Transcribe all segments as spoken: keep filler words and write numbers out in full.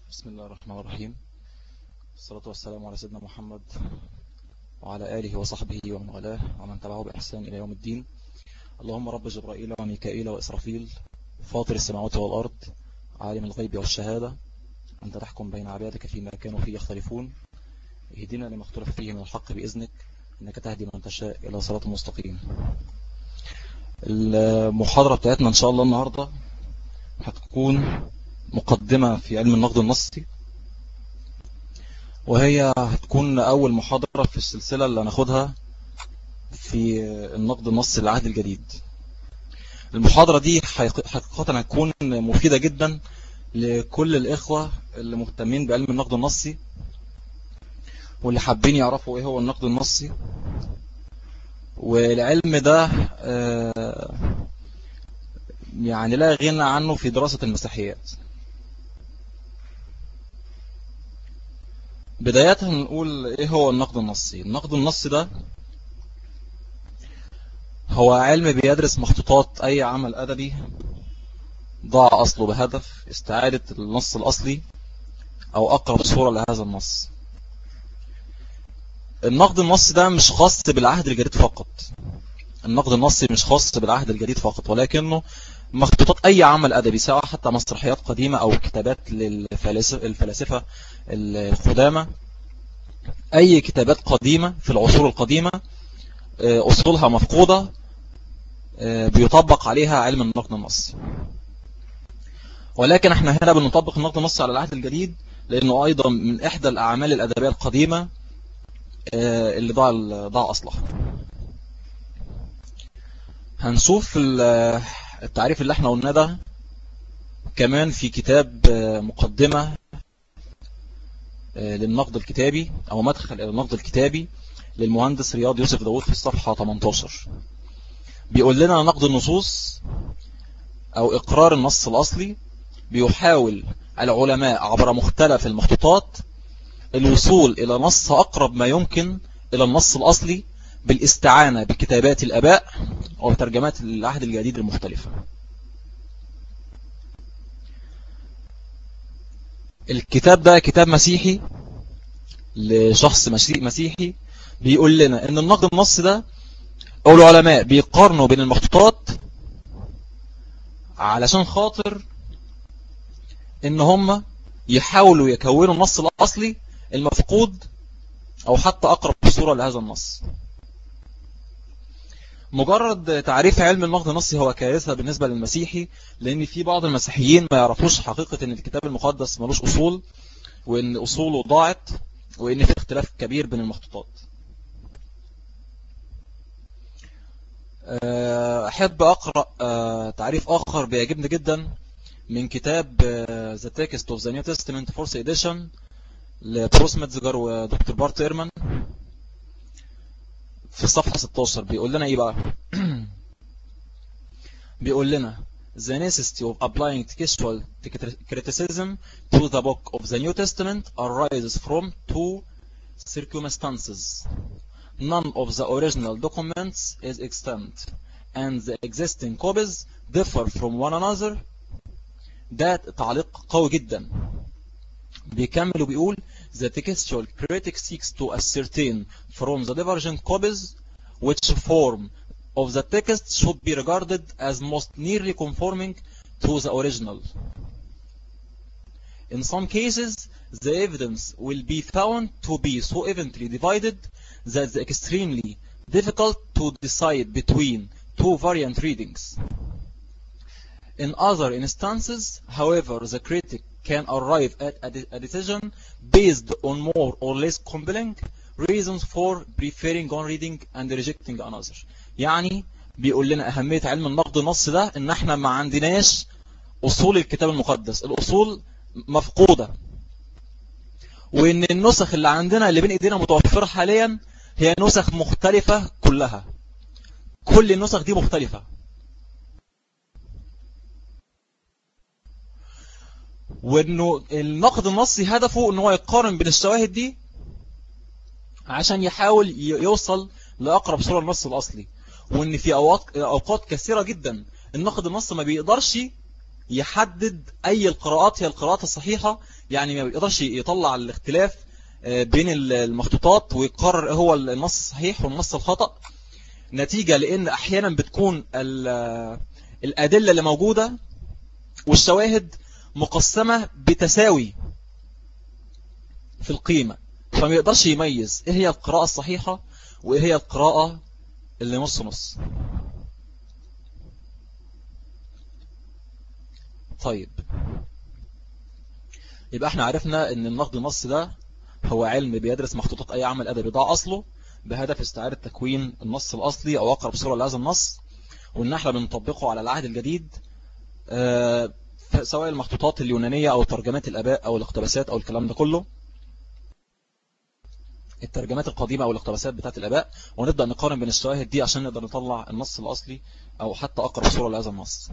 بسم الله الرحمن الرحيم. الصلاة والسلام على سيدنا محمد وعلى آله وصحبه ومن والاه ومن تبعه بإحسان إلى يوم الدين. اللهم رب جبرائيل وميكائيل وإسرافيل فاطر السماوات والأرض عالم الغيب والشهادة، أنت تحكم بين عبادك فيما كانوا فيه يختلفون، اهدنا لما اختلف فيه من الحق بإذنك، إنك تهدي من تشاء إلى صراط مستقيم. المحاضرة بتاعتنا إن شاء الله النهاردة هتكون مقدمة في علم النقد النصي، وهي هتكون أول محاضرة في السلسلة اللي هناخدها في النقد النصي للعهد الجديد. المحاضرة دي حقيقة هتكون مفيدة جدا لكل الإخوة اللي مهتمين بعلم النقد النصي واللي حابين يعرفوا إيه هو النقد النصي. والعلم ده يعني لا غنى عنه في دراسة المسيحيات. بداية نقول ايه هو النقد النصي. النقد النصي ده هو علم بيدرس مخطوطات اي عمل ادبي ضاع اصله بهدف استعادة النص الاصلي او اقرب صورة لهذا النص. النقد النصي ده مش خاص بالعهد الجديد فقط. النقد النصي مش خاص بالعهد الجديد فقط، ولكنه مخطوطات اي عمل ادبي، سواء حتى مسرحيات قديمة او كتابات للفلاسفة القدامى. اي كتابات قديمة في العصور القديمة اصولها مفقودة بيطبق عليها علم النقد النصي. ولكن احنا هنا بنطبق النقد النصي على العهد الجديد لانه ايضا من احدى الاعمال الادبية القديمة اللي ضاع ضاع اصلها. هنشوف التعريف اللي احنا قلنا ده كمان في كتاب مقدمة للنقد الكتابي او مدخل الى النقد الكتابي للمهندس رياض يوسف داود في الصفحة ثمانية عشر. بيقول لنا نقد النصوص او اقرار النص الاصلي بيحاول العلماء عبر مختلف المخطوطات الوصول الى نص اقرب ما يمكن الى النص الاصلي بالاستعانة بكتابات الاباء وترجمات العهد الجديد المختلفة. الكتاب ده كتاب مسيحي لشخص مسيحي بيقول لنا ان النقد النصي ده او العلماء بيقارنوا بين المخطوطات علشان خاطر ان هم يحاولوا يكونوا النص الاصلي المفقود او حتى اقرب صورة لهذا النص. مجرد تعريف علم النقد النصي هو كارثة بالنسبة للمسيحي، لان في بعض المسيحيين ما يعرفوش حقيقة ان الكتاب المقدس ملوش اصول، وان اصوله ضاعت، وان في اختلاف كبير بين المخطوطات. احب اقرأ تعريف اخر بيعجبني جدا من كتاب The Text of the New Testament Fourth Edition لبروس متزجر ودكتور بارت إيرمان في الصفحة ستة عشر. بيقول لنا ايه بقى؟ بيقول لنا The necessity of applying textual criticism to the book of the New Testament arises from two circumstances. None of the original documents is extant, and the existing copies differ from one another. ده تعليق قوي جدا. بيكمل وبيقول The textual critic seeks to ascertain from the divergent copies which form of the text should be regarded as most nearly conforming to the original. In some cases, the evidence will be found to be so evenly divided that it's extremely difficult to decide between two variant readings. In other instances, however, the critic can arrive at a decision based on more or less compelling reasons for preferring one reading and rejecting another. يعني بيقول لنا أهمية علم النقد النصي ده إن احنا ما عندناش أصول الكتاب المقدس، الأصول مفقودة، وإن النسخ اللي عندنا اللي بين إيدينا متوفرة حاليا هي نسخ مختلفة كلها. كل النسخ دي مختلفة، وإنه النقد النصي هدفه إنه يقارن بين الشواهد دي عشان يحاول يوصل لأقرب صورة للنص الأصلي. وإن في أوقات كثيرة جدا النقد النصي ما بيقدرش يحدد أي القراءات هي القراءات الصحيحة، يعني ما بيقدرش يطلع الاختلاف بين المخطوطات ويقرر هو النص الصحيح والنص الخطأ، نتيجة لأن أحيانا بتكون الأدلة اللي موجودة والشواهد مقسمة بتساوي في القيمة، فما يقدرش يميز إيه هي القراءة الصحيحة وإيه هي القراءة اللي نص نص. طيب، يبقى احنا عرفنا ان النقد النص ده هو علم بيدرس مخطوطات اي عمل ادبي ضاع اصله بهدف استعادة تكوين النص الاصلي او اقرب صورة لهذا النص، وان احنا بنطبقه على العهد الجديد، اه سواء المخطوطات اليونانية او ترجمات الاباء او الاقتباسات او الكلام ده كله، الترجمات القديمة او الاقتباسات بتاعت الاباء، ونبدأ نقارن بين الشواهد دي عشان نقدر نطلع النص الاصلي او حتى اقرب صورة لهذا النص.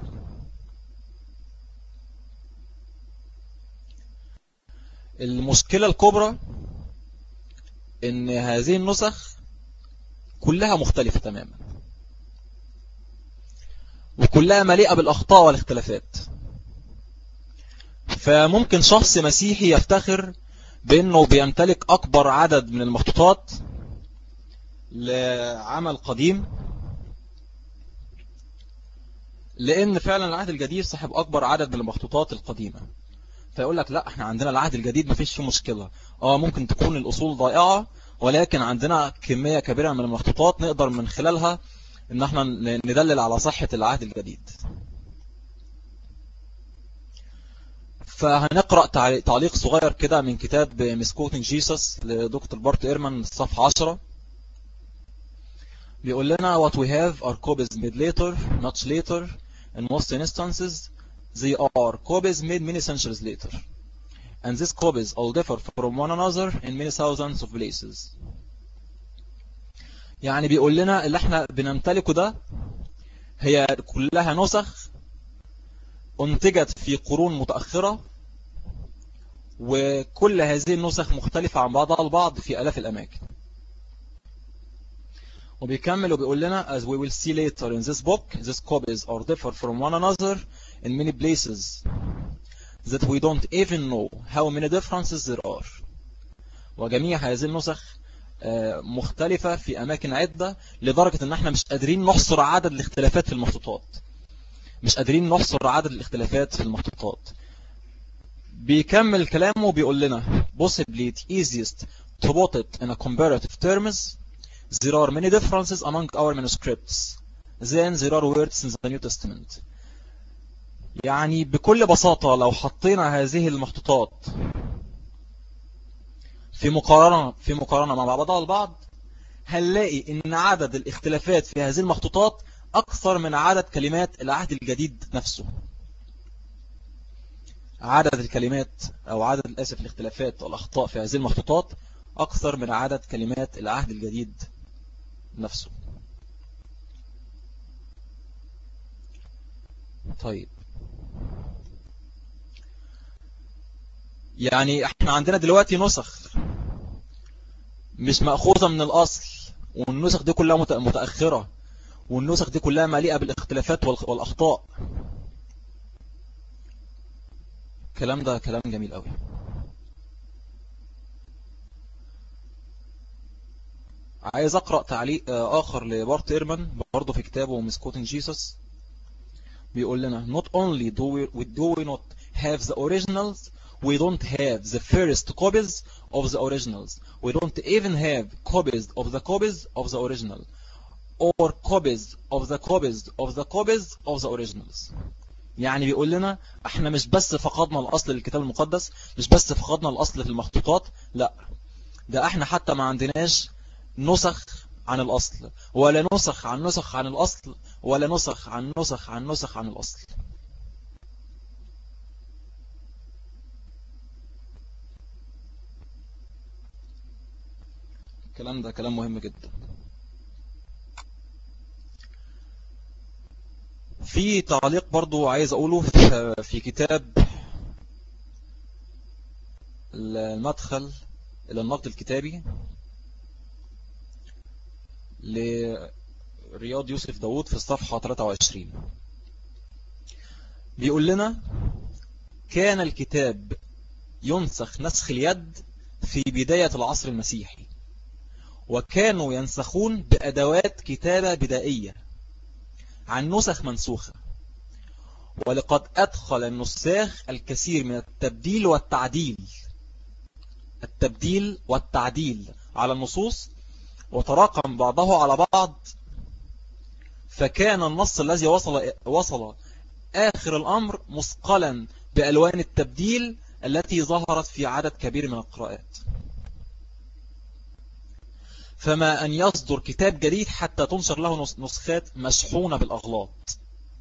المشكلة الكبرى ان هذه النسخ كلها مختلفة تماما، وكلها مليئة بالاخطاء والاختلافات، فممكن شخص مسيحي يفتخر بانه بيمتلك اكبر عدد من المخطوطات لعمل قديم، لان فعلا العهد الجديد صاحب اكبر عدد من المخطوطات القديمة، فيقول لك لا احنا عندنا العهد الجديد مفيش فيه مشكلة، اه ممكن تكون الاصول ضائعة ولكن عندنا كمية كبيرة من المخطوطات نقدر من خلالها ان احنا ندلل على صحة العهد الجديد. فهنقرأ تعليق صغير كده من كتاب مسكوتنج جيسس لدكتور بارت إيرمان الصفحة عشرة، بيقول لنا what we have are copies made later much later in most instances they are copies made many centuries later and these copies all differ from one another in many thousands of places. يعني بيقول لنا اللي احنا بنمتلكه ده هي كلها نسخ انتجت في قرون متأخرة، وكل هذه النسخ مختلفة عن بعضها البعض في آلاف الأماكن. وبيكمل وبيقول لنا as we will see later in this book these copies are differ from one another in many places that we don't even know how many differences there are. وجميع هذه النسخ مختلفة في أماكن عدة لدرجة أن احنا مش قادرين نحصر عدد الاختلافات في المخطوطات مش قادرين نحصر عدد الاختلافات في المخطوطات. بيكمل كلامه بيقول لنا possibly it's easiest to put it in a comparative terms there are many differences among our manuscripts than there are words in the New Testament. يعني بكل بساطة لو حطينا هذه المخطوطات في مقارنة في مقارنة مع بعضها البعض هنلاقي ان عدد الاختلافات في هذه المخطوطات اكثر من عدد كلمات العهد الجديد نفسه. عدد الكلمات او عدد الاسف الاختلافات والاخطاء في هذه المخطوطات اكثر من عدد كلمات العهد الجديد نفسه. طيب، يعني احنا عندنا دلوقتي نسخ مش مأخوذة من الأصل، والنسخ دي كلها متأخرة، والنسخ دي كلها مليئة بالاختلافات والأخطاء. الكلام ده كلام جميل قوي. عايز أقرأ تعليق آخر لبارت إيرمان برضه في كتابه مسكوتنج جيسس، بيقول لنا not only do we, do we not have the originals we don't have the first copies of the originals we don't even have copies of the copies of the original or copies of the copies of the copies of the originals. يعني بيقول لنا احنا مش بس فقدنا الأصل للكتاب المقدس، مش بس فقدنا الأصل في المخطوطات، لا ده احنا حتى ما عندناش نسخ عن الأصل، ولا نسخ عن نسخ عن الأصل، ولا نسخ عن نسخ عن نسخ عن الأصل. الكلام ده كلام مهم جدا. في تعليق برضو عايز أقوله في كتاب المدخل إلى النقد الكتابي لرياض يوسف داود في الصفحة ثلاثة وعشرين. بيقول لنا كان الكتاب ينسخ نسخ اليد في بداية العصر المسيحي، وكانوا ينسخون بأدوات كتابة بدائية عن نسخ منسوخة، ولقد أدخل النساخ الكثير من التبديل والتعديل التبديل والتعديل على النصوص، وتراكم بعضه على بعض، فكان النص الذي وصل وصل آخر الأمر مثقلا بألوان التبديل التي ظهرت في عدد كبير من القراءات. فما أن يصدر كتاب جديد حتى تنشر له نسخات مشحونة بالأغلاط.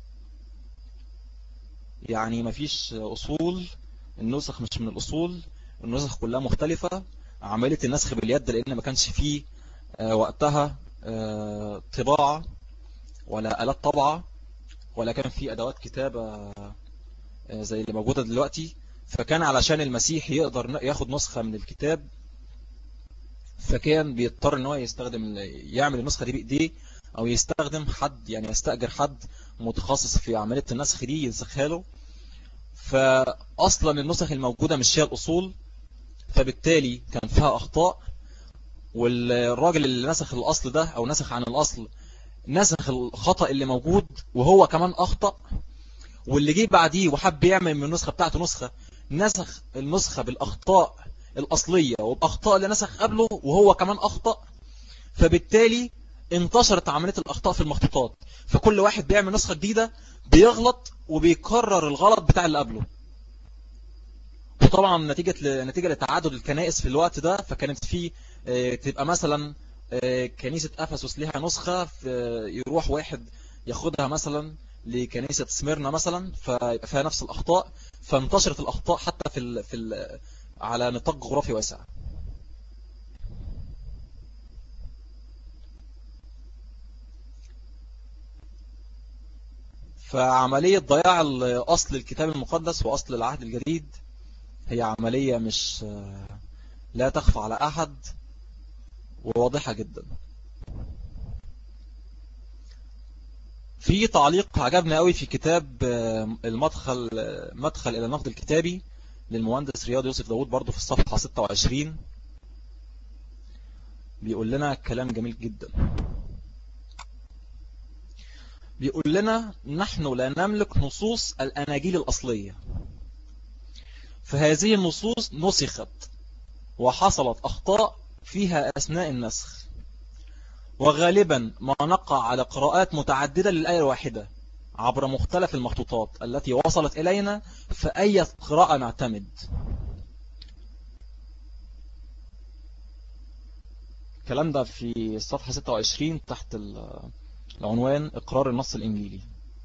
يعني مفيش أصول، النسخ مش من الأصول، النسخ كلها مختلفة. عملية النسخ باليد لأن ما كانش فيه وقتها طباعة ولا آلات طبعة، ولا كان فيه أدوات كتابة زي اللي موجودة دلوقتي. فكان علشان المسيح يقدر ياخد نسخة من الكتاب، فكان بيضطر ان هو يستخدم يعمل النسخة دي بإيديه، او يستخدم حد، يعني يستأجر حد متخصص في عملية النسخ دي ينسخها له. فأصلا النسخ الموجودة مش هي الأصول، فبالتالي كان فيها أخطاء. والراجل اللي نسخ الأصل ده أو نسخ عن الأصل نسخ الخطأ اللي موجود وهو كمان أخطأ، واللي جه بعديه وحب يعمل من النسخة بتاعته نسخة، نسخ النسخة بالأخطاء الأصلية وبأخطاء اللي نسخ قبله وهو كمان أخطأ. فبالتالي انتشرت عملية الأخطاء في المخطوطات، فكل واحد بيعمل نسخة جديدة بيغلط وبيكرر الغلط بتاع اللي قبله. وطبعا نتيجة نتيجة لتعدد الكنائس في الوقت ده، فكانت في تبقى مثلا كنيسة أفسس لها نسخة، يروح واحد ياخدها مثلا لكنيسة سميرنا مثلا، فيبقى فيها نفس الأخطاء، فانتشرت الأخطاء حتى في ال في ال على نطاق جغرافي واسع. فعملية ضياع أصل الكتاب المقدس وأصل العهد الجديد هي عملية مش لا تخفى على أحد وواضحة جدا. في تعليق عجبنا قوي في كتاب المدخل مدخل إلى النقد الكتابي للمهندس رياض يوسف داود، برضو في الصفحة ستة وعشرين، بيقول لنا كلام جميل جدا. بيقول لنا نحن لا نملك نصوص الأناجيل الأصلية، فهذه النصوص نسخت وحصلت أخطاء فيها أثناء النسخ، وغالبا ما نقع على قراءات متعددة للآية الواحدة عبر مختلف المخطوطات التي وصلت إلينا، فأي قراءة نعتمد. الكلام ده في الصفحة ستة وعشرين تحت العنوان إقرار النص الإنجيلي.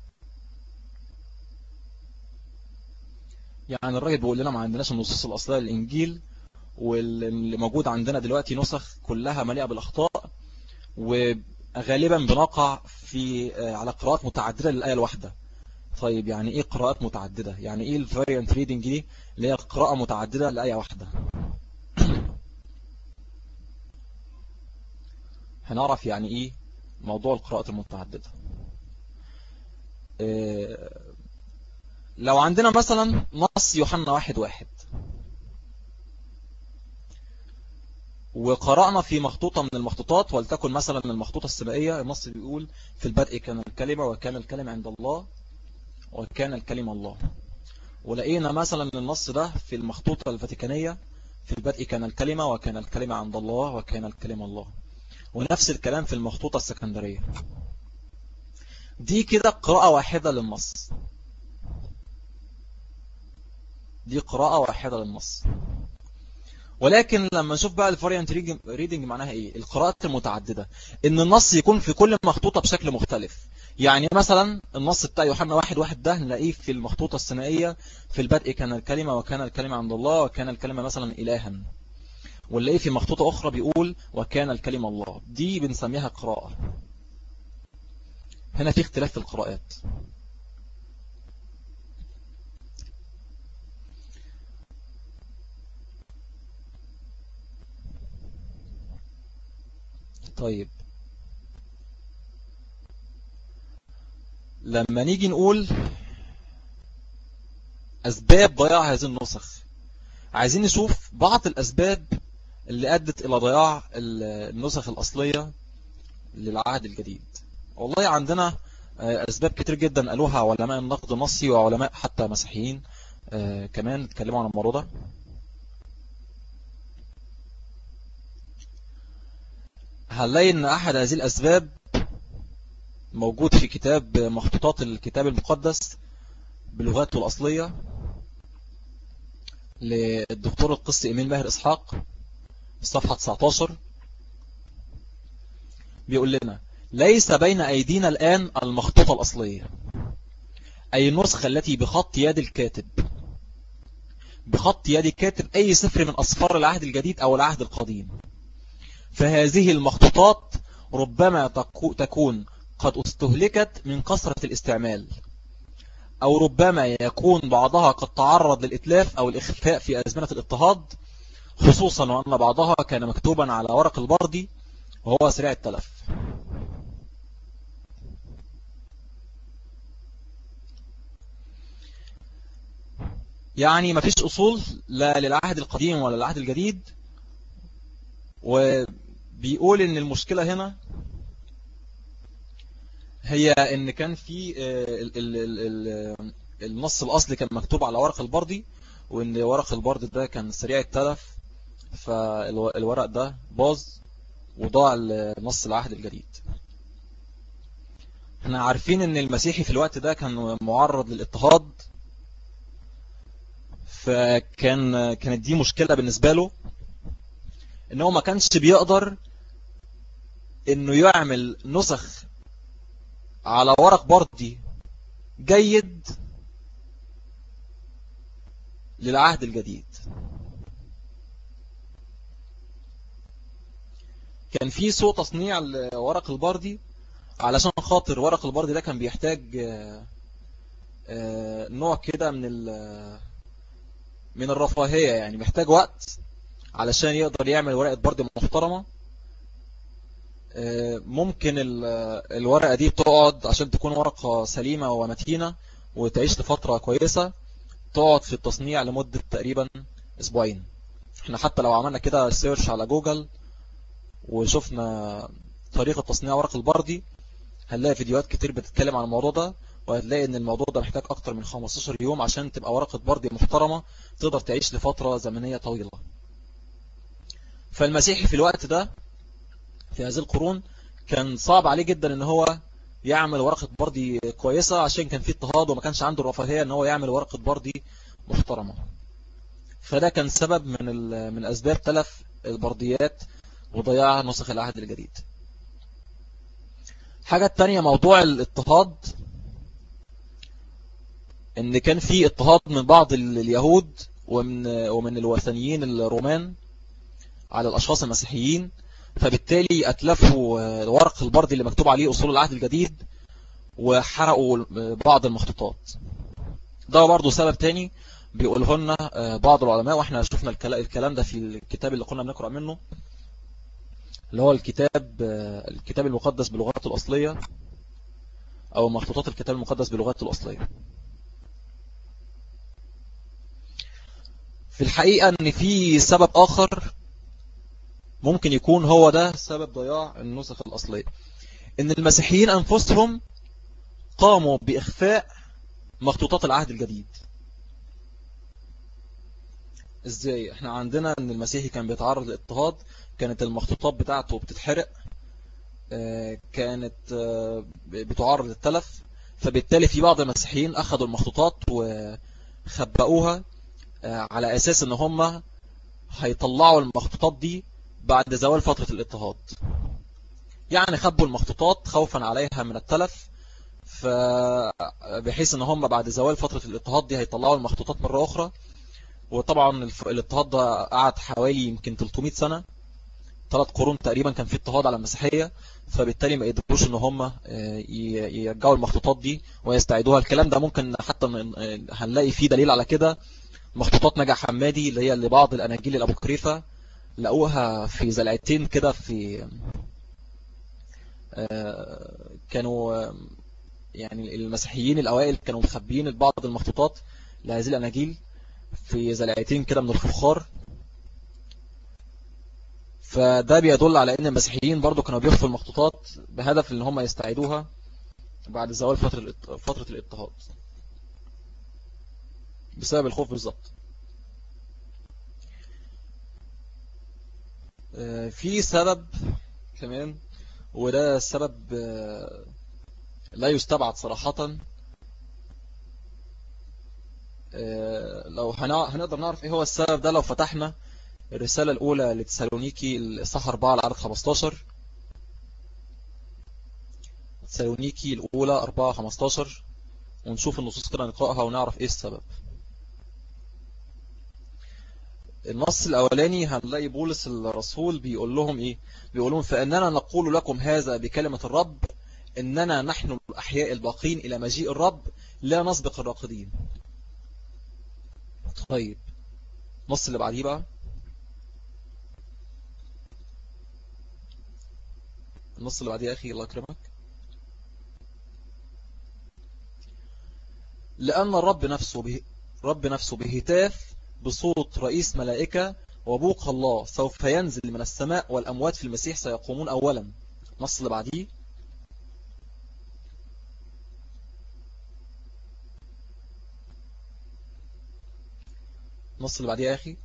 يعني الراجل بيقول لنا ما عندناش النصوص الأصلية للإنجيل، واللي موجود عندنا دلوقتي نسخ كلها مليئة بالأخطاء، وغالبا بنقع في على قراءات متعددة للآية الواحدة. طيب يعني ايه قراءات متعددة؟ يعني ايه الفاريانت ريدنج دي اللي هي قراءة متعددة لآية واحدة؟ هنعرف يعني ايه موضوع القراءات المتعددة. إيه لو عندنا مثلا نص يوحنا واحد واحد، وقرأنا في مخطوطة من المخطوطات، ولتكن مثلا المخطوطة السبائية، النص بيقول في البدء كان الكلمة وكان الكلمة عند الله وكان الكلمة الله. ولقينا مثلا النص ده في المخطوطة الفاتيكانية في البدء كان الكلمة وكان الكلمة عند الله وكان الكلمة الله. ونفس الكلام في المخطوطة السكندرية. دي كده قراءة واحدة للنص، دي قراءة واحدة للنص. ولكن لما نشوف بقى الفاريانت ريدنج معناها ايه، القراءات المتعددة، ان النص يكون في كل مخطوطة بشكل مختلف. يعني مثلا النص بتاع يوحنا واحد واحد ده نلاقيه في المخطوطة الثنائية في البدء كان الكلمة وكان الكلمة عند الله وكان الكلمة مثلا إلها، ونلاقيه في مخطوطة أخرى بيقول وكان الكلمة الله. دي بنسميها قراءة. هنا في اختلاف في القراءات. طيب لما نيجي نقول أسباب ضياع هذه النسخ. عايزين نشوف بعض الأسباب اللي أدت إلى ضياع النسخ الأصلية للعهد الجديد. والله عندنا أسباب كتير جدا قالوها علماء النقد النصي وعلماء حتى مسيحيين كمان اتكلموا عن الموضوع ده. هنلاقي ان احد هذه الاسباب موجود في كتاب مخطوطات الكتاب المقدس بلغاته الاصلية للدكتور القس ايميل ماهر اسحاق، صفحة تسعتاشر. بيقول لنا: ليس بين ايدينا الان المخطوطة الاصلية، اي النسخة التي بخط يد الكاتب، بخط يد الكاتب اي سفر من اسفار العهد الجديد او العهد القديم. فهذه المخطوطات ربما تكون قد استهلكت من كثرة الاستعمال، أو ربما يكون بعضها قد تعرض للإتلاف أو الإخفاء في أزمنة الاضطهاد، خصوصا وأن بعضها كان مكتوبا على ورق البردي وهو سريع التلف. يعني ما فيش أصول لا للعهد القديم ولا للعهد الجديد. وبيقول إن المشكلة هنا هي إن كان في النص الأصلي كان مكتوب على ورق البردي، وإن ورق البردي ده كان سريع التلف، فالورق ده باظ وضاع نص العهد الجديد. احنا عارفين إن المسيحي في الوقت ده كان معرض للاضطهاد، فكان كانت دي مشكلة بالنسبة له، إنه ما كانش بيقدر إنه يعمل نسخ على ورق بردي جيد للعهد الجديد. كان في سوء تصنيع لورق البردي، علشان خاطر ورق البردي ده كان بيحتاج نوع كده من من الرفاهية، يعني محتاج وقت علشان يقدر يعمل ورقة بردي محترمة. ممكن الورقة دي بتقعد عشان تكون ورقة سليمة ومتينة وتعيش لفترة كويسة، تقعد في التصنيع لمدة تقريبا اسبوعين. احنا حتى لو عملنا كده سيرش على جوجل وشفنا طريقة تصنيع ورق البردي، هنلاقي فيديوهات كتير بتتكلم عن الموضوع ده، وهتلاقي ان الموضوع ده محتاج اكتر من خمستاشر يوم عشان تبقى ورقة بردي محترمة تقدر تعيش لفترة زمنية طويلة. فالمسيحي في الوقت ده في هذه القرون كان صعب عليه جدا ان هو يعمل ورقة بردي كويسة، عشان كان فيه اضطهاد وما كانش عنده الرفاهية ان هو يعمل ورقة بردي محترمة. فده كان سبب من من اسباب تلف البرديات وضياع نسخ العهد الجديد. حاجة تانية موضوع الاضطهاد، ان كان في اضطهاد من بعض اليهود ومن ومن الوثنيين الرومان على الاشخاص المسيحيين، فبالتالي اتلفوا ورق البردي اللي مكتوب عليه اصول العهد الجديد وحرقوا بعض المخطوطات. ده برضو سبب تاني بيقوله لنا بعض العلماء، واحنا شفنا الكلام ده في الكتاب اللي كنا بنقرأ منه، اللي هو الكتاب الكتاب المقدس بلغته الأصلية، أو مخطوطات الكتاب المقدس بلغته الأصلية. في الحقيقة ان في سبب آخر ممكن يكون هو ده سبب ضياع النسخ الأصلية، ان المسيحيين أنفسهم قاموا بإخفاء مخطوطات العهد الجديد. ازاي؟ احنا عندنا ان المسيحي كان بيتعرض للاضطهاد، كانت المخطوطات بتاعته بتتحرق، كانت بتعرض للتلف، فبالتالي في بعض المسيحيين اخذوا المخطوطات وخبأوها على اساس ان هم هيطلعوا المخطوطات دي بعد زوال فترة الاضطهاد. يعني خبوا المخطوطات خوفا عليها من التلف، فبحيث ان هم بعد زوال فترة الاضطهاد دي هيطلعوا المخطوطات مرة اخرى. وطبعا الاضطهاد ده قعد حوالي يمكن ثلاثمائة سنة، ثلاث قرون تقريبا كان في اضطهاد على المسيحية، فبالتالي ما قدروش ان هم يرجعوا المخطوطات دي ويستعيدوها. الكلام ده ممكن حتى هنلاقي فيه دليل على كده، مخطوطات نجع حمادي اللي هي لبعض الاناجيل الابوكريفة، لقوها في زلعتين كده، في كانوا يعني المسيحيين الأوائل كانوا مخبيين بعض المخطوطات لهذه الأناجيل في زلعتين كده من الفخار. فده بيدل على ان المسيحيين برضو كانوا بيخفوا المخطوطات بهدف ان هم يستعيدوها بعد زوال فترة فترة الاضطهاد بسبب الخوف بالظبط. في سبب كمان، وده السبب لا يستبعد صراحة. لو هنقدر نعرف ايه هو السبب ده لو فتحنا الرسالة الأولى لتسالونيكي الإصحاح أربعة العدد خمستاشر. تسالونيكي الأولى أربعة خمستاشر، ونشوف النصوص كده نقرأها ونعرف ايه السبب. النص الأولاني هنلاقي بولس الرسول بيقول لهم ايه؟ بيقول لهم فإننا نقول لكم هذا بكلمة الرب، إننا نحن الأحياء الباقين إلى مجيء الرب لا نسبق الراقدين. طيب النص اللي بعديه بقى، النص اللي بعديه يا أخي الله يكرمك. لأن الرب نفسه به رب نفسه بهتاف بصوت رئيس ملائكة وبوق الله سوف ينزل من السماء، والأموات في المسيح سيقومون أولا. النص اللي بعديه، النص اللي بعديه يا أخي.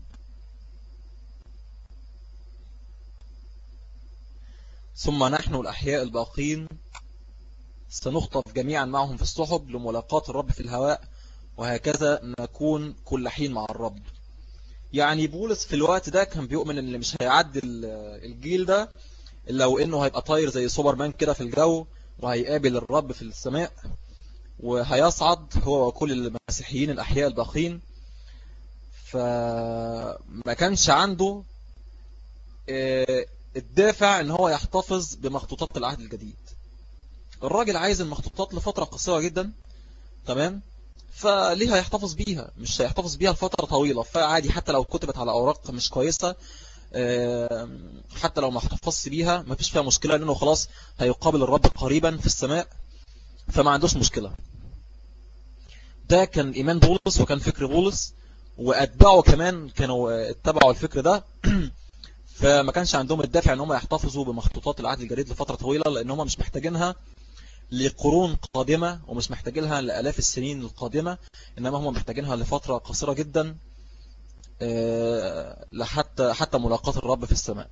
ثم نحن الأحياء الباقين سنخطف جميعا معهم في السحب لملاقاة الرب في الهواء، وهكذا نكون كل حين مع الرب. يعني بولس في الوقت ده كان بيؤمن ان اللي مش هيعدي الجيل ده إلا وإنه هيبقى طاير زي سوبرمان كده في الجو، وهيقابل الرب في السماء، وهيصعد هو وكل المسيحيين الأحياء الباقين. فما كانش عنده الدافع ان هو يحتفظ بمخطوطات العهد الجديد. الراجل عايز المخطوطات لفترة قصيرة جدا، تمام؟ فليه هيحتفظ بيها؟ مش هيحتفظ بيها لفترة طويلة، فعادي حتى لو كتبت على أوراق مش كويسة، حتى لو ما احتفظش بيها ما فيش فيها مشكلة، لأنه خلاص هيقابل الرب قريبا في السماء، فما عندوش مشكلة. ده كان إيمان بولس وكان فكر بولس، وأتباعه كمان كانوا اتبعوا الفكر ده. فما كانش عندهم الدافع ان هم يحتفظوا بمخطوطات العهد الجديد لفترة طويلة، لان هم مش محتاجينها لقرون قادمة ومش محتاجينها لآلاف السنين القادمة، انما هم محتاجينها لفترة قصيرة جدا لحتى حتى ملاقاة الرب في السماء.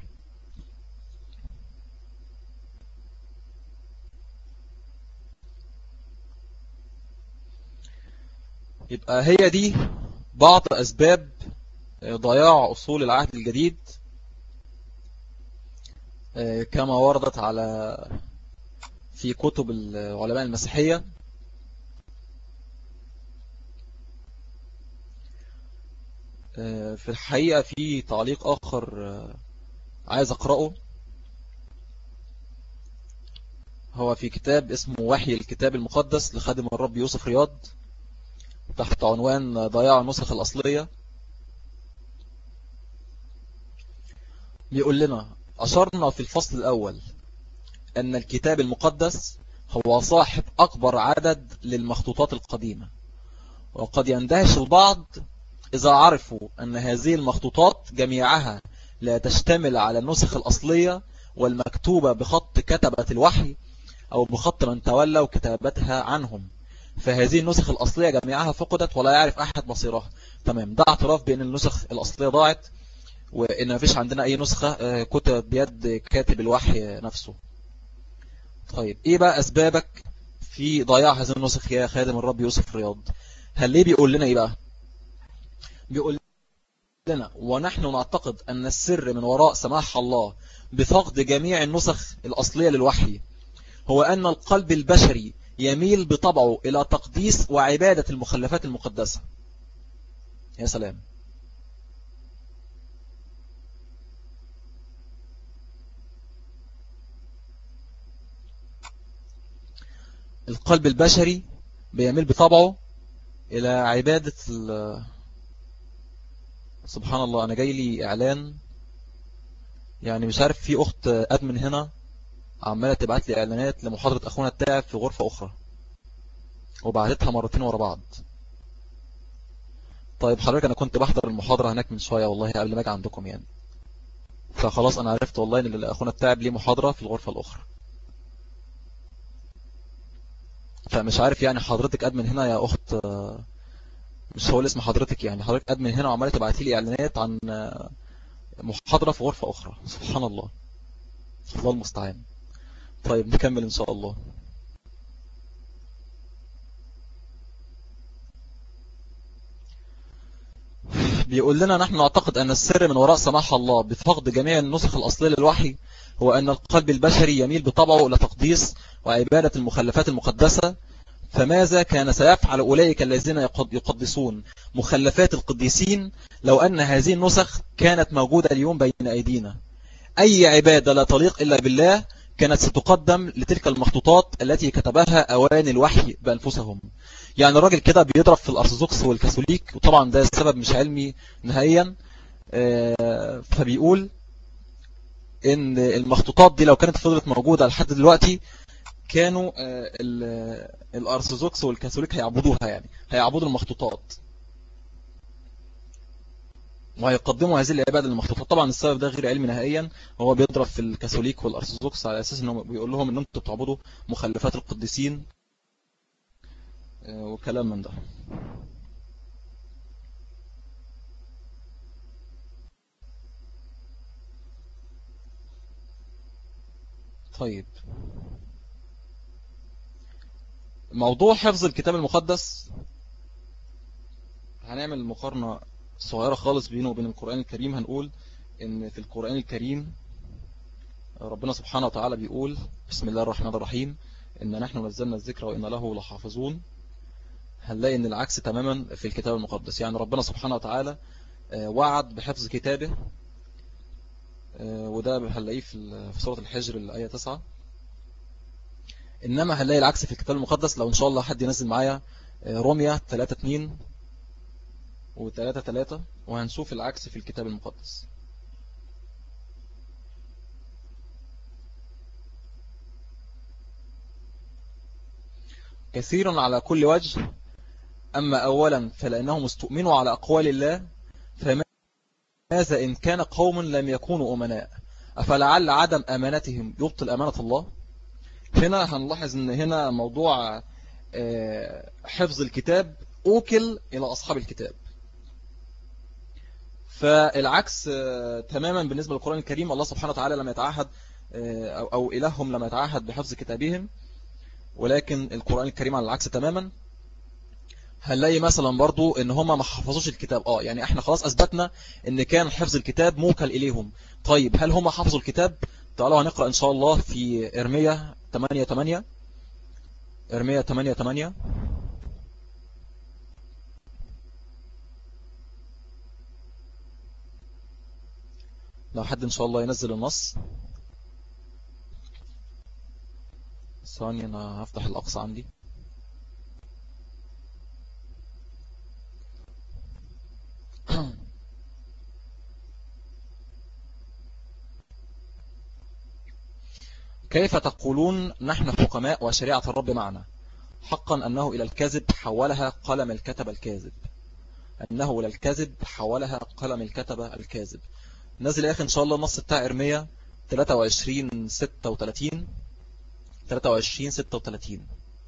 يبقى هي دي بعض أسباب ضياع أصول العهد الجديد كما وردت على في كتب العلماء المسيحية. في الحقيقة في تعليق آخر عايز أقرأه، هو في كتاب اسمه وحي الكتاب المقدس لخادم الرب يوسف رياض، تحت عنوان ضياع النسخ الأصلية. بيقول لنا: أشرنا في الفصل الأول أن الكتاب المقدس هو صاحب أكبر عدد للمخطوطات القديمة، وقد يندهش البعض إذا عرفوا أن هذه المخطوطات جميعها لا تشتمل على النسخ الأصلية والمكتوبة بخط كتبة الوحي أو بخط من تولوا كتابتها عنهم، فهذه النسخ الأصلية جميعها فقدت ولا يعرف أحد مصيرها. تمام، ده اعتراف بأن النسخ الأصلية ضاعت، وإن ما فيش عندنا أي نسخة كتب بيد كاتب الوحي نفسه. طيب إيه بقى أسبابك في ضياع هذه النسخ يا خادم الرب يوسف رياض؟ هل ليه بيقول لنا إيه بقى؟ بيقول لنا: ونحن نعتقد أن السر من وراء سماح الله بفقد جميع النسخ الأصلية للوحي هو أن القلب البشري يميل بطبعه إلى تقديس وعبادة المخلفات المقدسة. يا سلام! القلب البشري بيميل بطبعه إلى عبادة ال... سبحان الله، أنا جاي لي إعلان، يعني مش عارف، في أخت أدمن هنا عمالة تبعت لي إعلانات لمحاضرة أخونا التاعب في غرفة أخرى، وبعتتها مرتين ورا بعض. طيب حضرتك أنا كنت بحضر المحاضرة هناك من شوية والله قبل ما أجي عندكم يعني، فخلاص أنا عرفت والله إن أخونا التعب ليه محاضرة في الغرفة الأخرى. فمش عارف يعني حضرتك أدمن هنا يا أخت، مش هو اللي اسم حضرتك يعني، حضرتك أدمن هنا وعمالة تبعتي لي إعلانات عن محاضرة في غرفة أخرى، سبحان الله، الله المستعان. طيب نكمل إن شاء الله. بيقول لنا نحن نعتقد أن السر من وراء سماح الله بفقد جميع النسخ الأصلية للوحي هو أن القلب البشري يميل بطبعه إلى تقديس وعبادة المخلفات المقدسة. فماذا كان سيفعل أولئك الذين يقدسون مخلفات القديسين لو أن هذه النسخ كانت موجودة اليوم بين أيدينا؟ أي عبادة لا تليق إلا بالله كانت ستقدم لتلك المخطوطات التي كتبها أوان الوحي بأنفسهم. يعني الراجل كده بيضرب في الأرثوذكس والكاثوليك، وطبعا ده السبب مش علمي نهائيا. فبيقول إن المخطوطات دي لو كانت فضلت موجودة لحد دلوقتي كانوا الأرثوذكس والكاثوليك هيعبدوها، يعني هيعبدوا المخطوطات وهيقدموا هذه العبادة للمخطوطات. طبعا السبب ده غير علمي نهائيا، هو بيضرب في الكاثوليك والأرثوذكس على أساس إنه بيقول لهم إن أنتم بتعبدوا مخلفات القديسين وكلام من ده. طيب موضوع حفظ الكتاب المقدس، هنعمل مقارنة صغيرة خالص بينه وبين القرآن الكريم. هنقول إن في القرآن الكريم ربنا سبحانه وتعالى بيقول بسم الله الرحمن الرحيم إن نحن نزلنا الذكر وإن له لحافظون. هنلاقي إن العكس تماما في الكتاب المقدس، يعني ربنا سبحانه وتعالى وعد بحفظ كتابه، وده هنلاقيه في سورة الحجر الآية تسعة. إنما هنلاقي العكس في الكتاب المقدس. لو إن شاء الله حد ينزل معايا روميا ثلاثة اتنين وثلاثة ثلاثة، وهنشوف العكس في الكتاب المقدس. كثير على كل وجه، أما أولا فلأنهم استؤمنوا على أقوال الله، فماذا إن كان قوم لم يكونوا أمناء، أفلعل عدم أمانتهم يبطل أمانة الله؟ هنا هنلاحظ أن هنا موضوع حفظ الكتاب أوكل إلى أصحاب الكتاب. فالعكس تماما بالنسبة للقرآن الكريم. الله سبحانه وتعالى لم يتعهد أو إلههم لم يتعهد بحفظ كتابهم، ولكن القرآن الكريم على العكس تماما. هنلاقي مثلا برضو ان هم ما حفظوش الكتاب. اه يعني احنا خلاص اثبتنا ان كان حفظ الكتاب موكل اليهم. طيب هل هم حفظوا الكتاب؟ تعالوا هنقرأ ان شاء الله في ارميا ثمانية ثمانية. ارميا ثمانية ثمانية. لو حد ان شاء الله ينزل النص. ثانية انا هفتح الاقصى عندي. كيف تقولون نحن حكماء وشريعة الرب معنا؟ حقا أنه إلى الكذب حولها قلم الكتب الكاذب. أنه إلى الكذب حولها قلم الكتب الكاذب. نزل يا أخي إن شاء الله النص بتاع إرميا ثلاثة وعشرين ستة وثلاثين. ثلاثة وعشرين ستة وثلاثين.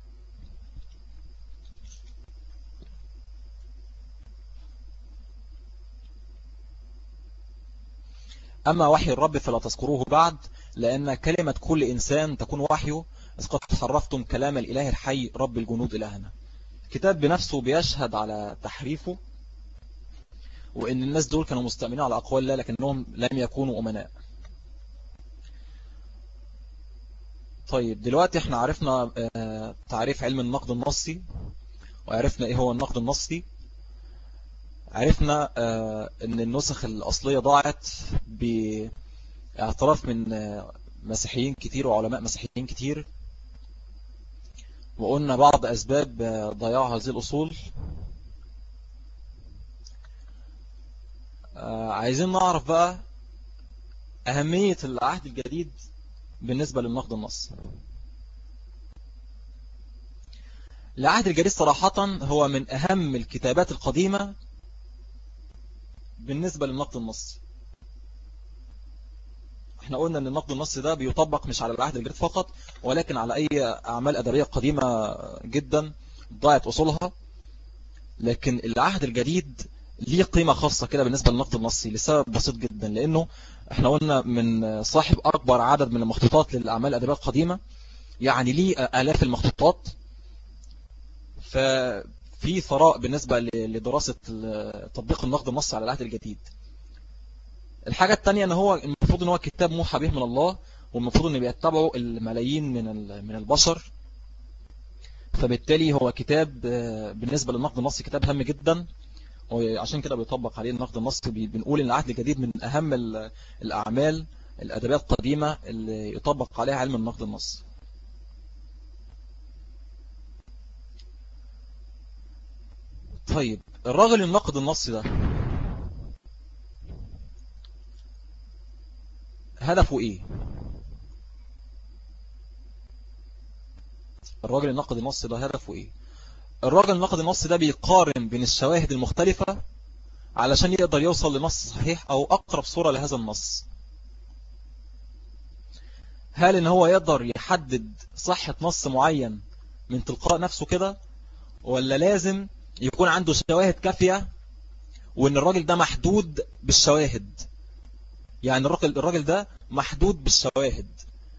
أما وحي الرب فلا تذكروه بعد، لأن كلمة كل إنسان تكون وحيه، إذ قد حرفتم كلام الإله الحي رب الجنود إلهنا. الكتاب بنفسه بيشهد على تحريفه، وإن الناس دول كانوا مستأمنين على أقوال الله لكنهم لم يكونوا أمناء. طيب دلوقتي احنا عرفنا تعريف علم النقد النصي، وعرفنا ايه هو النقد النصي. عرفنا ان النسخ الأصلية ضاعت باعتراف من مسيحيين كتير وعلماء مسيحيين كتير، وقلنا بعض أسباب ضياع هذه الأصول. عايزين نعرف بقى أهمية العهد الجديد بالنسبة للنقد النصي. العهد الجديد صراحة هو من أهم الكتابات القديمة بالنسبة للنقد النصي. احنا قلنا ان النقد النصي ده بيطبق مش على العهد الجديد فقط، ولكن على اي اعمال ادبية قديمة جدا ضاعت اصولها. لكن العهد الجديد ليه قيمة خاصة كده بالنسبة للنقد النصي لسبب بسيط جدا، لانه احنا قلنا من صاحب اكبر عدد من المخطوطات للاعمال الادبية القديمة، يعني ليه الاف المخطوطات. ففي ثراء بالنسبة لدراسة تطبيق النقد النصي على العهد الجديد. الحاجة التانية ان هو المفروض ان هو كتاب موحى به من الله، والمفروض ان بيتبعه الملايين من من البشر. فبالتالي هو كتاب بالنسبة للنقد النصي كتاب هام جدا، وعشان كده بيطبق عليه النقد النصي. بنقول ان العهد الجديد من اهم الاعمال الادبية القديمة اللي يطبق عليها علم النقد النصي. طيب الراجل الناقد النصي ده هدفه ايه؟ الراجل الناقد النصي ده هدفه ايه؟ الراجل الناقد النصي ده بيقارن بين الشواهد المختلفة علشان يقدر يوصل لنص صحيح او اقرب صورة لهذا النص. هل ان هو يقدر يحدد صحة نص معين من تلقاء نفسه كده، ولا لازم يكون عنده شواهد كافية وان الراجل ده محدود بالشواهد؟ يعني الراجل الراجل ده محدود بالشواهد.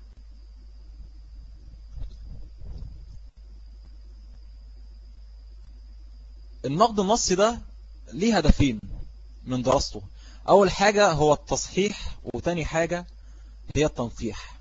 النقد النصي ده ليه هدفين من دراسته. اول حاجة هو التصحيح، وتاني حاجة هي التنقيح.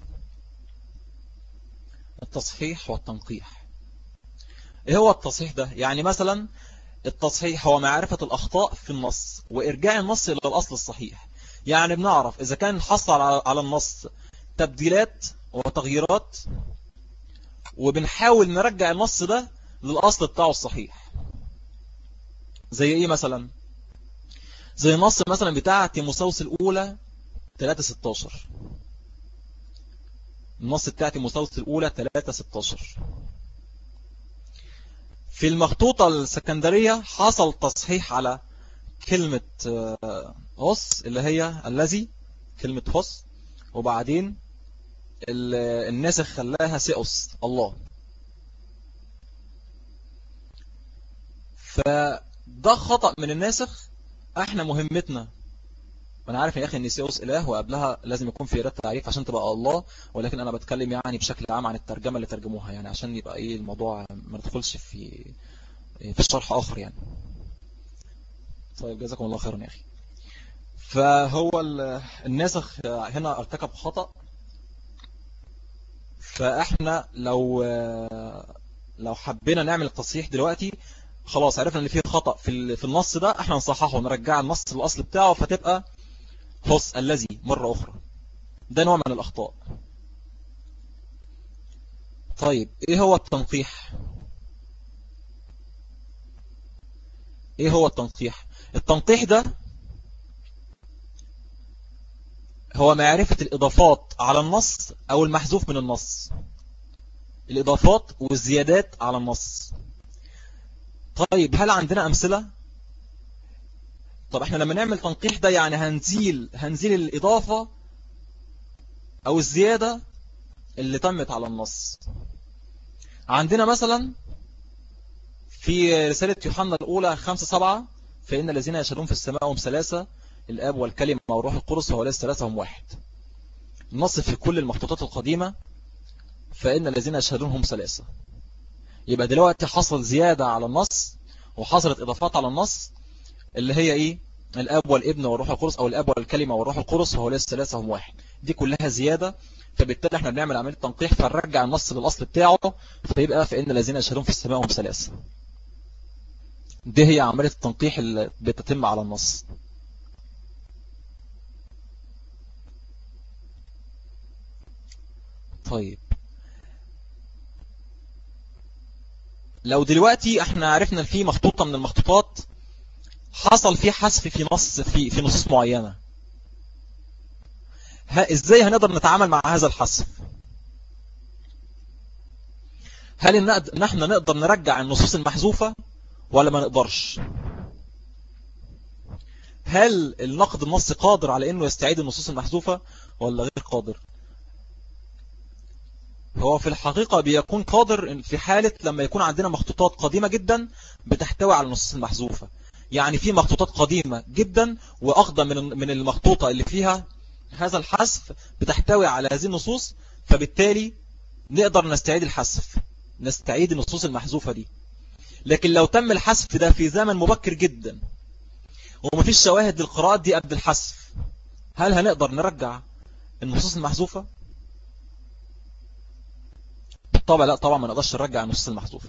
التصحيح والتنقيح. ايه هو التصحيح ده؟ يعني مثلا التصحيح هو معرفة الاخطاء في النص وارجاع النص الى الاصل الصحيح. يعني بنعرف اذا كان حصل على النص تبديلات وتغييرات، وبنحاول نرجع النص ده للاصل بتاعه الصحيح. زي ايه مثلا؟ زي النص مثلا بتاع تيموثاوس الاولى ثلاثة ستاشر. النص بتاع تيموثاوس الاولى ثلاثة ستاشر في المخطوطة السكندرية حصل تصحيح على كلمة هوس اللي هي الذي، كلمة هوس، وبعدين الناسخ خلاها سيئوس الله. فده خطأ من الناسخ. احنا مهمتنا، انا عارف يا اخي ان سيئوس اله وقبلها لازم يكون في إيراد تعريف عشان تبقى الله، ولكن انا بتكلم يعني بشكل عام عن الترجمة اللي ترجموها، يعني عشان يبقى ايه الموضوع ما ندخلش في في الشرح اخر يعني. طيب جزاكم الله خيرا يا اخي. فهو الناسخ هنا ارتكب خطأ. فاحنا لو لو حبينا نعمل التصحيح دلوقتي، خلاص عرفنا ان فيه خطأ في في النص ده، احنا نصححه ونرجع النص للاصل بتاعه، فتبقى هوس الذي مرة اخرى. ده نوع من الاخطاء. طيب ايه هو التنقيح؟ ايه هو التنقيح؟ التنقيح ده هو معرفة الإضافات على النص أو المحذوف من النص، الإضافات والزيادات على النص. طيب هل عندنا أمثلة؟ طب احنا لما نعمل تنقيح ده يعني هنزيل هنزيل الإضافة أو الزيادة اللي تمت على النص. عندنا مثلا في رسالة يوحنا الأولى خمسة سبعة، فإن الذين يشهدون في السماء هم ثلاثة، الآب والكلمة والروح القدس وهؤلاء الثلاثة هم واحد. النص في كل المخطوطات القديمة فإن الذين يشهدون هم ثلاثة. يبقى دلوقتي حصل زيادة على النص وحصلت إضافات على النص اللي هي إيه؟ الآب والابن والروح القدس، أو الآب والكلمة والروح القدس وهؤلاء الثلاثة هم واحد. دي كلها زيادة. فبالتالي احنا بنعمل عملية تنقيح فنرجع النص للأصل بتاعه، فيبقى فإن الذين يشهدون في السماء هم ثلاثة. دي هي عملية التنقيح اللي بتتم على النص. طيب لو دلوقتي احنا عرفنا في مخطوطة من المخطوطات حصل فيه حذف في نص في في نصوص معينة، ازاي هنقدر نتعامل مع هذا الحذف؟ هل ان احنا نقدر نرجع النصوص المحذوفة ولا ما نقدرش؟ هل النقد النصي قادر على انه يستعيد النصوص المحذوفة ولا غير قادر؟ هو في الحقيقة بيكون قادر في حالة لما يكون عندنا مخطوطات قديمة جدا بتحتوي على النصوص المحذوفة. يعني في مخطوطات قديمة جدا وأقدم من من المخطوطة اللي فيها هذا الحذف بتحتوي على هذه النصوص، فبالتالي نقدر نستعيد الحذف، نستعيد النصوص المحذوفة دي. لكن لو تم الحذف ده في زمن مبكر جدا ومفيش شواهد للقراءات دي قبل الحذف، هل هنقدر نرجع النصوص المحذوفة؟ بالطبع لا، طبعا ما نقدرش نرجع النصوص المحذوفة.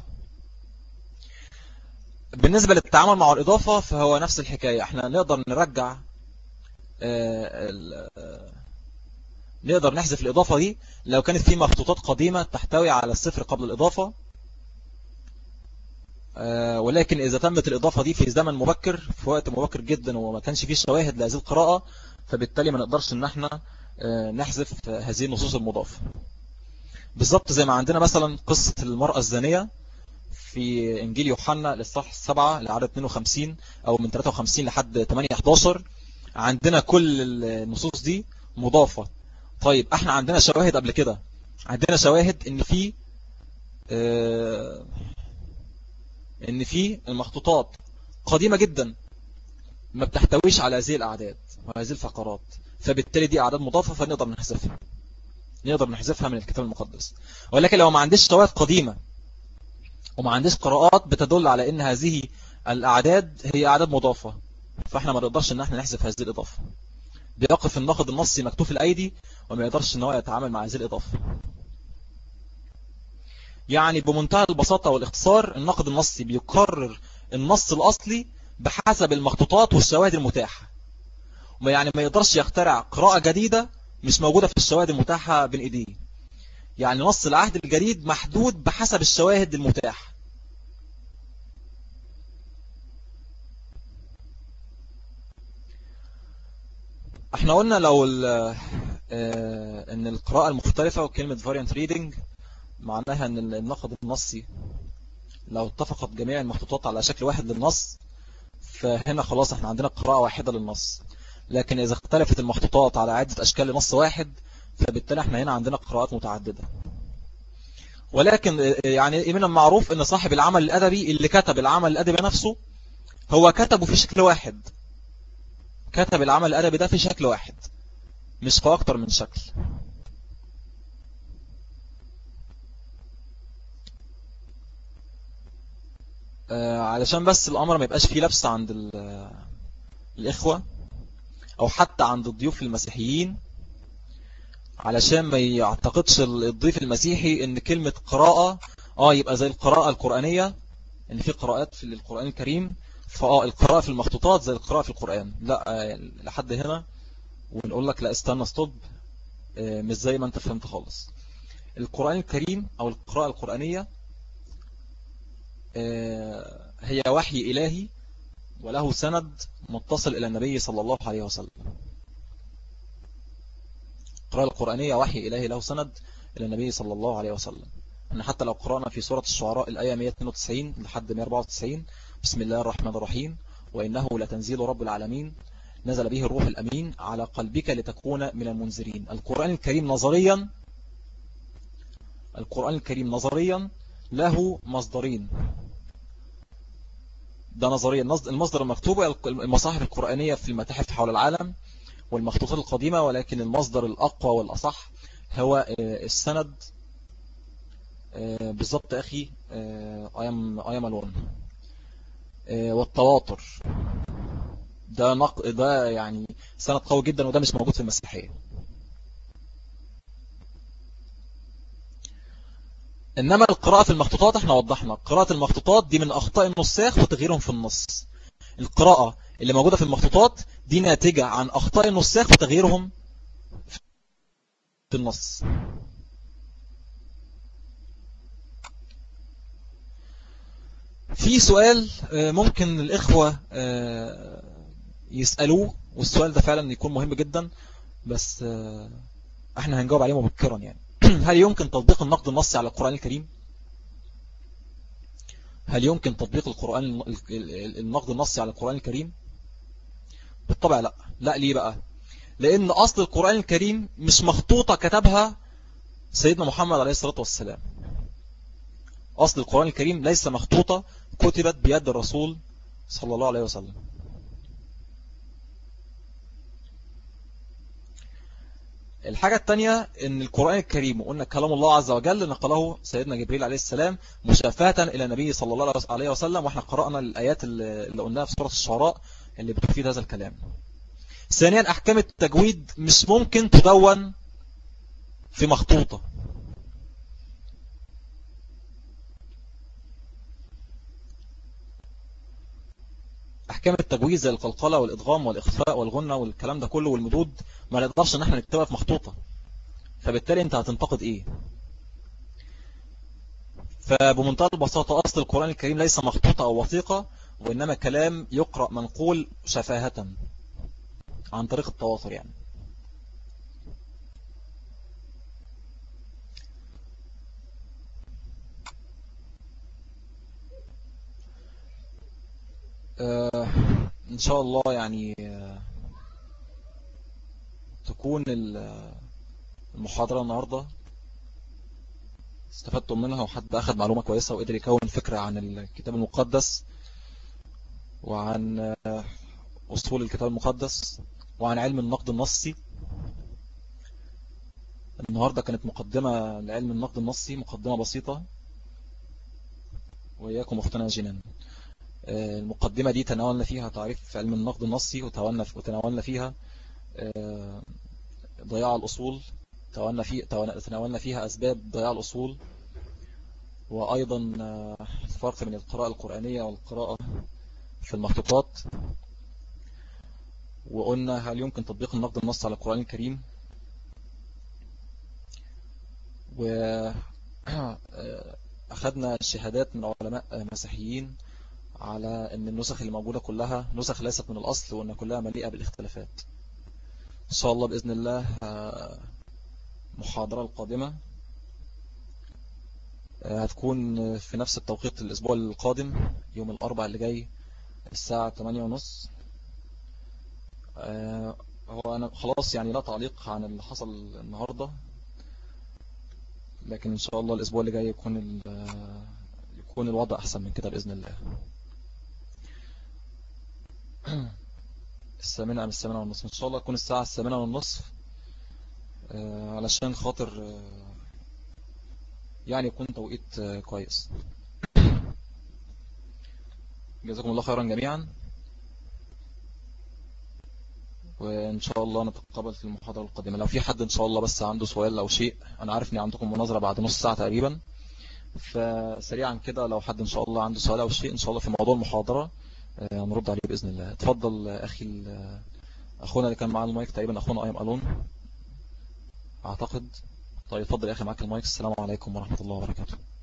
بالنسبة للتعامل مع الإضافة فهو نفس الحكاية، احنا نقدر نرجع آه نقدر نحذف الإضافة دي لو كانت في مخطوطات قديمة تحتوي على الصفر قبل الإضافة، آه ولكن إذا تمت الإضافة دي في زمن مبكر، في وقت مبكر جدا وما كانش فيه شواهد لهذه القراءة، فبالتالي ما نقدرش ان احنا آه نحذف هذه النصوص المضافة. بالضبط زي ما عندنا مثلا قصة المرأة الزانية في إنجيل يوحنا للصح السبعة لعدد اثنين وخمسين أو من ثلاثة وخمسين لحد ثمانية أحد عشر، عندنا كل النصوص دي مضافة. طيب احنا عندنا شواهد قبل كده، عندنا شواهد ان في اه ان في المخطوطات قديمة جدا ما بتحتويش على هذه الأعداد وهذه الفقرات، فبالتالي دي أعداد مضافة فنقدر نحذفها، نقدر نحذفها من الكتاب المقدس. ولكن لو ما عنديش شواهد قديمة وما عنديش قراءات بتدل على ان هذه الأعداد هي أعداد مضافة، فاحنا ما نقدرش ان احنا نحذف هذه الإضافة. بيقف الناقد النصي مكتوف الأيدي وما يقدرش ان هو يتعامل مع هذه الإضافة. يعني بمنتهى البساطة والاختصار، الناقد النصي بيكرر النص الأصلي بحسب المخطوطات والشواهد المتاحة، يعني ما يقدرش يخترع قراءة جديدة مش موجودة في الشواهد المتاحة بين ايديه. يعني نص العهد الجديد محدود بحسب الشواهد المتاحة. احنا قلنا لو ان القراءة المختلفة وكلمة variant reading معناها ان الناقد النصي لو اتفقت جميع المخطوطات على شكل واحد للنص، فهنا خلاص احنا عندنا قراءة واحدة للنص. لكن اذا اختلفت المخطوطات على عدة اشكال لنص واحد، فبالتالي احنا هنا عندنا قراءات متعددة. ولكن يعني من المعروف ان صاحب العمل الادبي اللي كتب العمل الادبي نفسه هو كتبه في شكل واحد، كتب العمل الادبي ده في شكل واحد مش في اكتر من شكل. آه علشان بس الامر ما يبقاش فيه لبس عند الاخوة او حتى عند الضيوف المسيحيين، علشان ما يعتقدش الضيف المسيحي ان كلمة قراءة اه يبقى زي القراءة القرآنية، ان في قراءات في القرآن الكريم، فاه القراءة في المخطوطات زي القراءة في القرآن. لا آه لحد هنا ونقول لك لا استنى ستوب، آه مش زي ما انت فهمت خالص. القرآن الكريم او القراءة القرآنية آه هي وحي إلهي وله سند متصل إلى النبي صلى الله عليه وسلم. القراءة القرآنية وحي إلهي له سند إلى النبي صلى الله عليه وسلم. أن حتى لو قرأنا في سورة الشعراء الآية مئة واثنين وتسعين لحد مئة وأربعة وتسعين، بسم الله الرحمن الرحيم، وإنه لتنزيل رب العالمين نزل به الروح الأمين على قلبك لتكون من المنذرين. القرآن الكريم نظريا القرآن الكريم نظريا له مصدرين. ده نظريا المصدر المكتوب المصاحف القرآنية في المتاحف حول العالم والمخطوطات القديمة، ولكن المصدر الأقوى والأصح هو السند. بالضبط أخي أيام أيام الون والتواتر، ده نق... ده يعني سند قوي جدا، وده مش موجود في المسيحية. إنما القراءة في المخطوطات احنا وضحنا قراءة المخطوطات دي من أخطاء النساخ وتغييرهم في النص. القراءة اللي موجودة في المخطوطات دي ناتجة عن أخطاء النساخ وتغييرهم في النص. في سؤال ممكن الإخوة يسألوه، والسؤال ده فعلا يكون مهم جدا، بس احنا هنجاوب عليه مبكرا. يعني هل يمكن تطبيق النقد النصي على القرآن الكريم؟ هل يمكن تطبيق القرآن النقد النصي على القرآن الكريم؟ بالطبع لا. لا ليه بقى؟ لأن أصل القرآن الكريم مش مخطوطة كتبها سيدنا محمد عليه الصلاة والسلام. أصل القرآن الكريم ليس مخطوطة كتبت بيد الرسول صلى الله عليه وسلم. الحاجة الثانية ان القرآن الكريم وقلنا كلام الله عز وجل نقله سيدنا جبريل عليه السلام مشافهة الى النبي صلى الله عليه وسلم، واحنا قرأنا الآيات اللي قلناها في سورة الشعراء اللي بتفيد هذا الكلام. ثانيا احكام التجويد مش ممكن تدون في مخطوطة. احكام التجويد زي القلقلة والادغام والاخفاء والغنة والكلام ده كله والمدود ما نقدرش ان احنا نكتبها في مخطوطة، فبالتالي انت هتنتقد ايه؟ فبمنتهى البساطة اصل القرآن الكريم ليس مخطوطة او وثيقة، وانما كلام يقرأ منقول شفاهة عن طريق التواصل يعني. آه ان شاء الله يعني آه تكون المحاضرة النهاردة استفدتم منها، وحد أخذ معلومة كويسة وقدر يكون فكرة عن الكتاب المقدس وعن أصول الكتاب المقدس وعن علم النقد النصي. النهاردة كانت مقدمة لعلم النقد النصي، مقدمة بسيطة، وإياكم أختنا جنان. المقدمة دي تناولنا فيها تعريف علم النقد النصي، وتناولنا فيها ضياع الأصول، تناولنا فيها أسباب ضياع الأصول، وأيضا الفرق بين القراءة القرآنية والقراءة في المخطوطات. وقلنا هل يمكن تطبيق النقد النص على القرآن الكريم، وأخذنا شهادات من علماء مسيحيين على أن النسخ اللي موجودة كلها نسخ ليست من الأصل، وأن كلها مليئة بالاختلافات. إن شاء الله بإذن الله محاضرة القادمة هتكون في نفس التوقيت الأسبوع القادم يوم الأربعاء اللي جاي الساعة ثمانية ونص. هو أنا خلاص يعني لا تعليق عن اللي حصل النهاردة، لكن إن شاء الله الأسبوع اللي جاي يكون يكون الوضع أحسن من كده بإذن الله. الثامنة أم الثامنة والنصف؟ إن شاء الله تكون الساعة الثامنة والنصف علشان خاطر يعني يكون توقيت كويس. جزاكم الله خيرا جميعا، وإن شاء الله نتقابل في المحاضرة القادمة. لو في حد إن شاء الله بس عنده سؤال أو شيء، أنا عارف إن عندكم مناظرة بعد نص ساعة تقريبا، فسريعا كده لو حد إن شاء الله عنده سؤال أو شيء إن شاء الله في موضوع المحاضرة هنرد عليه بإذن الله. اتفضل أخي أخونا اللي كان معاه المايك تقريبا، أخونا أيم ألون أعتقد. طيب اتفضل يا أخي معاك المايك. السلام عليكم ورحمة الله وبركاته.